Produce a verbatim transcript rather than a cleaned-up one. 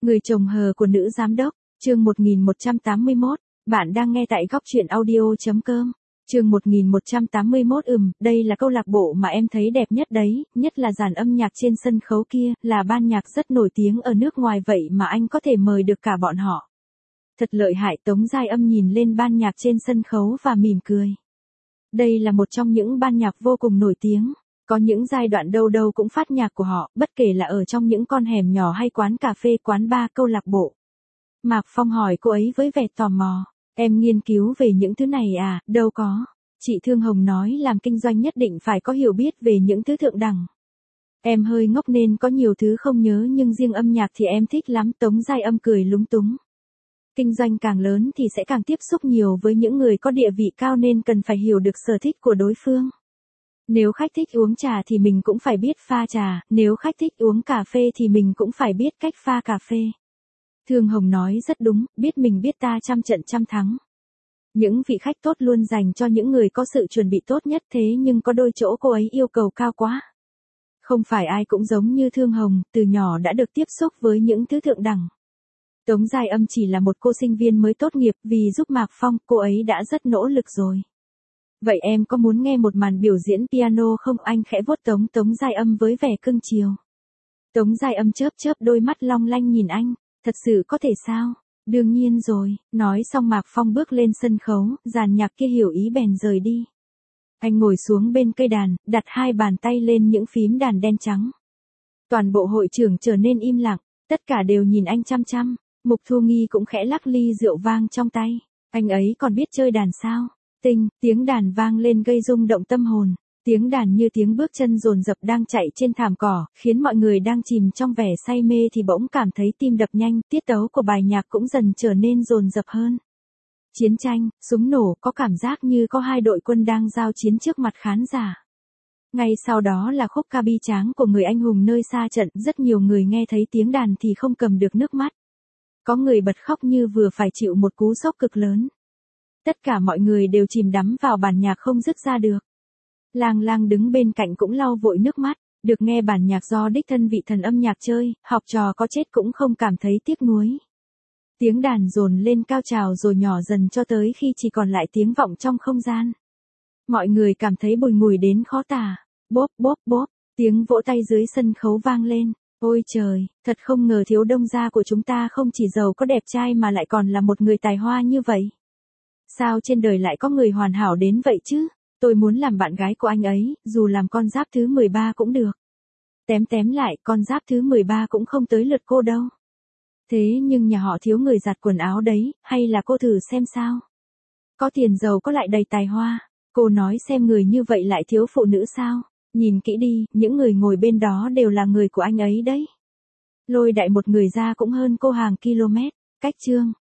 Người chồng hờ của nữ giám đốc, chương một nghìn một trăm tám mươi mốt, bạn đang nghe tại góc truyện audio.com. Chương một nghìn một trăm tám mươi mốt ừm, đây là câu lạc bộ mà em thấy đẹp nhất đấy, nhất là dàn âm nhạc trên sân khấu kia, là ban nhạc rất nổi tiếng ở nước ngoài vậy mà anh có thể mời được cả bọn họ. Thật lợi hại. Tống Giai Âm nhìn lên ban nhạc trên sân khấu và mỉm cười. Đây là một trong những ban nhạc vô cùng nổi tiếng. Có những giai đoạn đâu đâu cũng phát nhạc của họ, bất kể là ở trong những con hẻm nhỏ hay quán cà phê, quán bar, câu lạc bộ. Mạc Phong hỏi cô ấy với vẻ tò mò. Em nghiên cứu về những thứ này à? Đâu có. Chị Thương Hồng nói làm kinh doanh nhất định phải có hiểu biết về những thứ thượng đẳng. Em hơi ngốc nên có nhiều thứ không nhớ, nhưng riêng âm nhạc thì em thích lắm. Tống Giai Âm cười lúng túng. Kinh doanh càng lớn thì sẽ càng tiếp xúc nhiều với những người có địa vị cao nên cần phải hiểu được sở thích của đối phương. Nếu khách thích uống trà thì mình cũng phải biết pha trà, nếu khách thích uống cà phê thì mình cũng phải biết cách pha cà phê. Thương Hồng nói rất đúng, biết mình biết ta trăm trận trăm thắng. Những vị khách tốt luôn dành cho những người có sự chuẩn bị tốt nhất, thế nhưng có đôi chỗ cô ấy yêu cầu cao quá. Không phải ai cũng giống như Thương Hồng, từ nhỏ đã được tiếp xúc với những thứ thượng đẳng. Tống Giai Âm chỉ là một cô sinh viên mới tốt nghiệp, vì giúp Mạc Phong, cô ấy đã rất nỗ lực rồi. Vậy em có muốn nghe một màn biểu diễn piano không? Anh khẽ vuốt Tống Tống Giai Âm với vẻ cưng chiều. Tống Giai Âm chớp chớp đôi mắt long lanh nhìn anh. Thật sự có thể sao? Đương nhiên rồi. Nói xong Mạc Phong bước lên sân khấu, dàn nhạc kia hiểu ý bèn rời đi. Anh ngồi xuống bên cây đàn, đặt hai bàn tay lên những phím đàn đen trắng. Toàn bộ hội trường trở nên im lặng, tất cả đều nhìn anh chăm chăm. Mục Thu Nghi cũng khẽ lắc ly rượu vang trong tay. Anh ấy còn biết chơi đàn sao? Tinh, tiếng đàn vang lên gây rung động tâm hồn. Tiếng đàn như tiếng bước chân dồn dập đang chạy trên thảm cỏ, khiến mọi người đang chìm trong vẻ say mê thì bỗng cảm thấy tim đập nhanh, tiết tấu của bài nhạc cũng dần trở nên dồn dập hơn. Chiến tranh, súng nổ, có cảm giác như có hai đội quân đang giao chiến trước mặt khán giả. Ngay sau đó là khúc ca bi tráng của người anh hùng nơi xa trận, rất nhiều người nghe thấy tiếng đàn thì không cầm được nước mắt. Có người bật khóc như vừa phải chịu một cú sốc cực lớn. Tất cả mọi người đều chìm đắm vào bản nhạc không dứt ra được. Lang Lang đứng bên cạnh cũng lau vội nước mắt, được nghe bản nhạc do đích thân vị thần âm nhạc chơi, học trò có chết cũng không cảm thấy tiếc nuối. Tiếng đàn dồn lên cao trào rồi nhỏ dần cho tới khi chỉ còn lại tiếng vọng trong không gian. Mọi người cảm thấy bùi ngùi đến khó tả. Bốp bốp bốp, tiếng vỗ tay dưới sân khấu vang lên. Ôi trời, thật không ngờ thiếu đông gia của chúng ta không chỉ giàu có đẹp trai mà lại còn là một người tài hoa như vậy. Sao trên đời lại có người hoàn hảo đến vậy chứ? Tôi muốn làm bạn gái của anh ấy, dù làm con giáp thứ mười ba cũng được. Tém tém lại, con giáp thứ mười ba cũng không tới lượt cô đâu. Thế nhưng nhà họ thiếu người giặt quần áo đấy, hay là cô thử xem sao? Có tiền giàu có lại đầy tài hoa, cô nói xem người như vậy lại thiếu phụ nữ sao? Nhìn kỹ đi, những người ngồi bên đó đều là người của anh ấy đấy. Lôi đại một người ra cũng hơn cô hàng km. Cách chương.